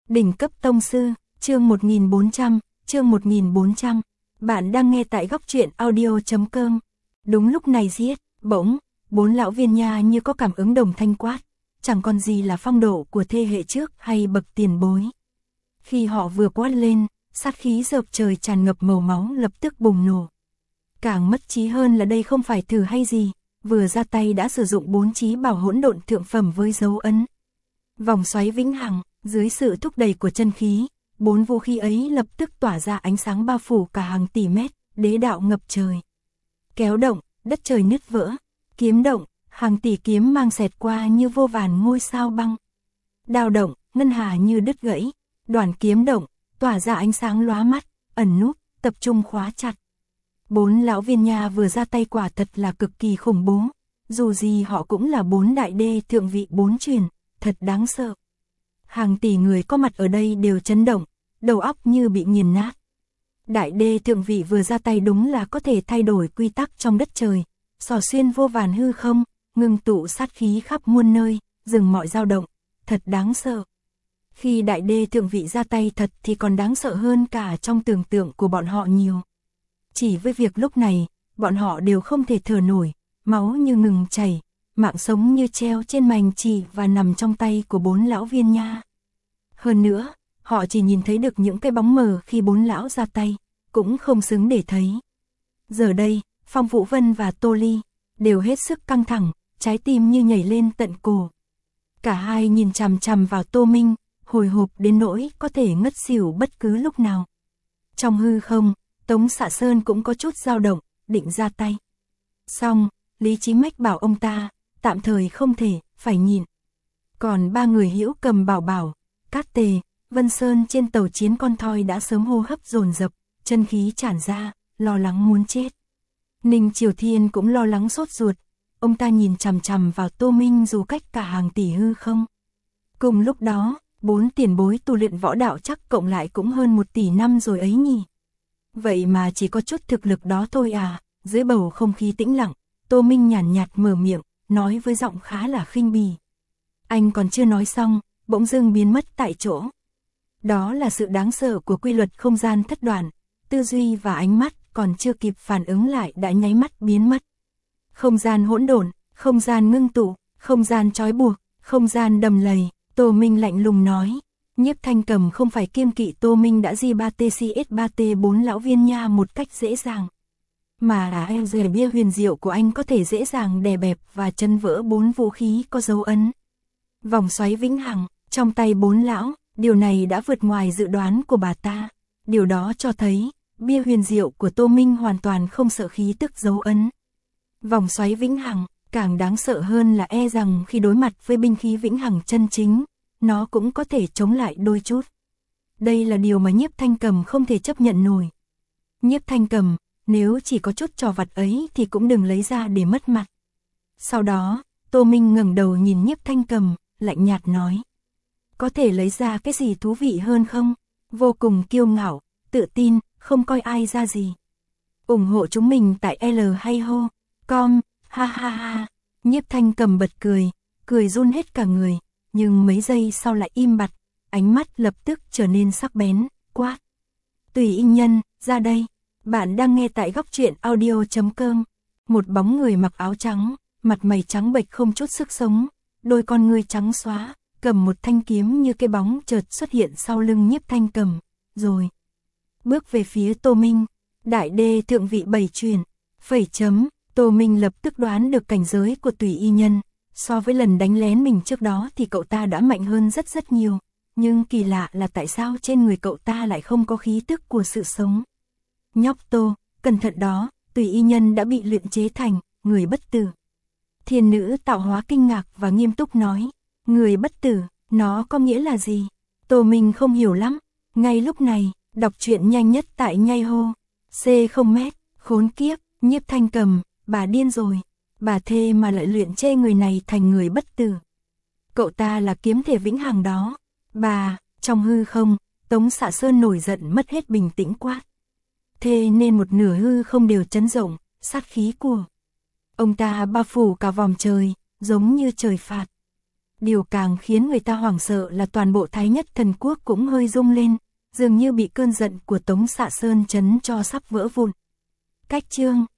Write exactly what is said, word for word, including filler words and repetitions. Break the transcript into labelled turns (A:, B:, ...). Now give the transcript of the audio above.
A: Đỉnh cấp tông sư, chương một nghìn bốn trăm, chương một nghìn bốn trăm. Bạn đang nghe tại góc truyện audio chấm com. Đúng lúc này giết, bỗng, bốn lão viên nha như có cảm ứng đồng thanh quát, chẳng còn gì là phong độ của thế hệ trước hay bậc tiền bối. Khi họ vừa quát lên, sát khí dợp trời tràn ngập màu máu lập tức bùng nổ. Càng mất trí hơn là đây không phải thử hay gì, vừa ra tay đã sử dụng bốn chí bảo hỗn độn thượng phẩm với dấu ấn. Vòng xoáy vĩnh hằng, dưới sự thúc đẩy của chân khí, bốn vũ khí ấy lập tức tỏa ra ánh sáng bao phủ cả hàng tỷ mét, đế đạo ngập trời. Kéo động, đất trời nứt vỡ, kiếm động, hàng tỷ kiếm mang xẹt qua như vô vàn ngôi sao băng. Đao động, ngân hà như đứt gãy, đoàn kiếm động, tỏa ra ánh sáng lóa mắt, ẩn núp, tập trung khóa chặt. Bốn lão viên nha vừa ra tay quả thật là cực kỳ khủng bố, dù gì họ cũng là bốn đại đê thượng vị bốn truyền, thật đáng sợ. Hàng tỷ người có mặt ở đây đều chấn động, đầu óc như bị nghiền nát. Đại đê thượng vị vừa ra tay đúng là có thể thay đổi quy tắc trong đất trời, xỏ xuyên vô vàn hư không, ngưng tụ sát khí khắp muôn nơi, dừng mọi dao động, thật đáng sợ. Khi đại đê thượng vị ra tay thật thì còn đáng sợ hơn cả trong tưởng tượng của bọn họ nhiều. Chỉ với việc lúc này, bọn họ đều không thể thở nổi, máu như ngừng chảy, mạng sống như treo trên mành chỉ và nằm trong tay của bốn lão viên nha. Hơn nữa, họ chỉ nhìn thấy được những cái bóng mờ khi bốn lão ra tay, cũng không xứng để thấy. Giờ đây, Phong Vũ Vân và Tô Ly đều hết sức căng thẳng, trái tim như nhảy lên tận cổ. Cả hai nhìn chằm chằm vào Tô Minh, hồi hộp đến nỗi có thể ngất xỉu bất cứ lúc nào. Trong hư không, Tống Xạ Sơn cũng có chút dao động, định ra tay. Xong, Lý Chí Mách bảo ông ta, tạm thời không thể, phải nhịn. Còn ba người Hữu Cầm bảo bảo, Cát Tề, Vân Sơn trên tàu chiến con thoi đã sớm hô hấp dồn dập, chân khí tràn ra, lo lắng muốn chết. Ninh Triều Thiên cũng lo lắng sốt ruột, ông ta nhìn chằm chằm vào Tô Minh dù cách cả hàng tỷ hư không. Cùng lúc đó, bốn tiền bối tu luyện võ đạo chắc cộng lại cũng hơn một tỷ năm rồi ấy nhỉ. Vậy mà chỉ có chút thực lực đó thôi à, dưới bầu không khí tĩnh lặng, Tô Minh nhàn nhạt, nhạt mở miệng, nói với giọng khá là khinh bỉ. Anh còn chưa nói xong, bỗng dưng biến mất tại chỗ. Đó là sự đáng sợ của quy luật không gian thất đoạn, tư duy và ánh mắt còn chưa kịp phản ứng lại đã nháy mắt biến mất. Không gian hỗn độn, không gian ngưng tụ, không gian trói buộc, không gian đầm lầy, Tô Minh lạnh lùng nói. Nhiếp Thanh Cầm không phải kiêng kỵ Tô Minh đã gi ba tê xê ét ba tê bốn lão viên nha một cách dễ dàng. Mà là em rời bia huyền diệu của anh có thể dễ dàng đè bẹp và chân vỡ bốn vũ khí có dấu ấn. Vòng xoáy vĩnh hằng, trong tay bốn lão, điều này đã vượt ngoài dự đoán của bà ta. Điều đó cho thấy, bia huyền diệu của Tô Minh hoàn toàn không sợ khí tức dấu ấn. Vòng xoáy vĩnh hằng, càng đáng sợ hơn là e rằng khi đối mặt với binh khí vĩnh hằng chân chính, nó cũng có thể chống lại đôi chút. Đây là điều mà Nhiếp Thanh Cầm không thể chấp nhận nổi. Nhiếp Thanh Cầm, nếu chỉ có chút trò vặt ấy thì cũng đừng lấy ra để mất mặt. Sau đó, Tô Minh ngẩng đầu nhìn Nhiếp Thanh Cầm, lạnh nhạt nói. Có thể lấy ra cái gì thú vị hơn không? Vô cùng kiêu ngạo, tự tin, không coi ai ra gì. Ủng hộ chúng mình tại L hay ho, com, ha ha ha. Nhiếp Thanh Cầm bật cười, cười run hết cả người, nhưng mấy giây sau lại im bặt, ánh mắt lập tức trở nên sắc bén, quát. Tùy Y Nhân, ra đây. Bạn đang nghe tại góc truyện audio chấm com. Một bóng người mặc áo trắng, mặt mày trắng bệch không chút sức sống, đôi con ngươi trắng xóa, cầm một thanh kiếm như cái bóng chợt xuất hiện sau lưng Nhiếp Thanh Cầm, rồi bước về phía Tô Minh. Đại đê thượng vị bảy truyền, phẩy chấm, Tô Minh lập tức đoán được cảnh giới của Tùy Y Nhân. So với lần đánh lén mình trước đó thì cậu ta đã mạnh hơn rất rất nhiều, nhưng kỳ lạ là tại sao trên người cậu ta lại không có khí tức của sự sống. Nhóc Tô, cẩn thận đó, Tùy Y Nhân đã bị luyện chế thành người bất tử. Thiên nữ tạo hóa kinh ngạc và nghiêm túc nói, người bất tử, nó có nghĩa là gì? Tô Minh không hiểu lắm. Ngay lúc này, đọc truyện nhanh nhất tại Nhai Hô. C không mét, khốn kiếp, Nhiếp Thanh Cầm, bà điên rồi. Bà thê mà lại luyện chê người này thành người bất tử. Cậu ta là kiếm thể vĩnh hằng đó. Bà, trong hư không, Tống Xạ Sơn nổi giận mất hết bình tĩnh quát. Thế nên một nửa hư không đều chấn động, sát khí của ông ta bao phủ cả vòng trời, giống như trời phạt. Điều càng khiến người ta hoảng sợ là toàn bộ Thái Nhất Thần Quốc cũng hơi rung lên, dường như bị cơn giận của Tống Xạ Sơn chấn cho sắp vỡ vụn. Cách chương